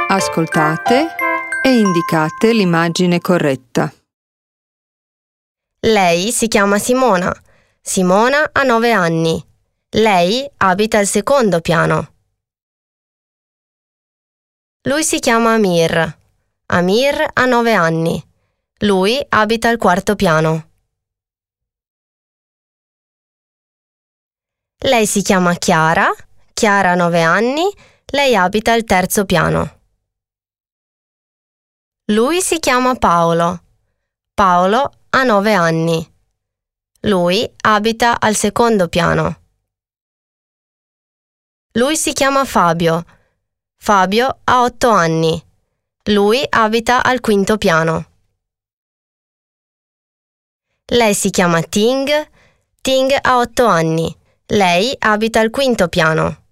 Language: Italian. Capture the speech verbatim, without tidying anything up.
Ascoltate e indicate l'immagine corretta. Lei si chiama Simona. Simona ha nove anni. Lei abita al secondo piano. Lui si chiama Amir. Amir ha nove anni. Lui abita al quarto piano. Lei si chiama Chiara. Chiara ha nove anni. Lei abita al terzo piano. Lui si chiama Paolo. Paolo ha nove anni. Lui abita al secondo piano. Lui si chiama Fabio. Fabio ha otto anni. Lui abita al quinto piano. Lei si chiama Ting. Ting ha otto anni. Lei abita al quinto piano.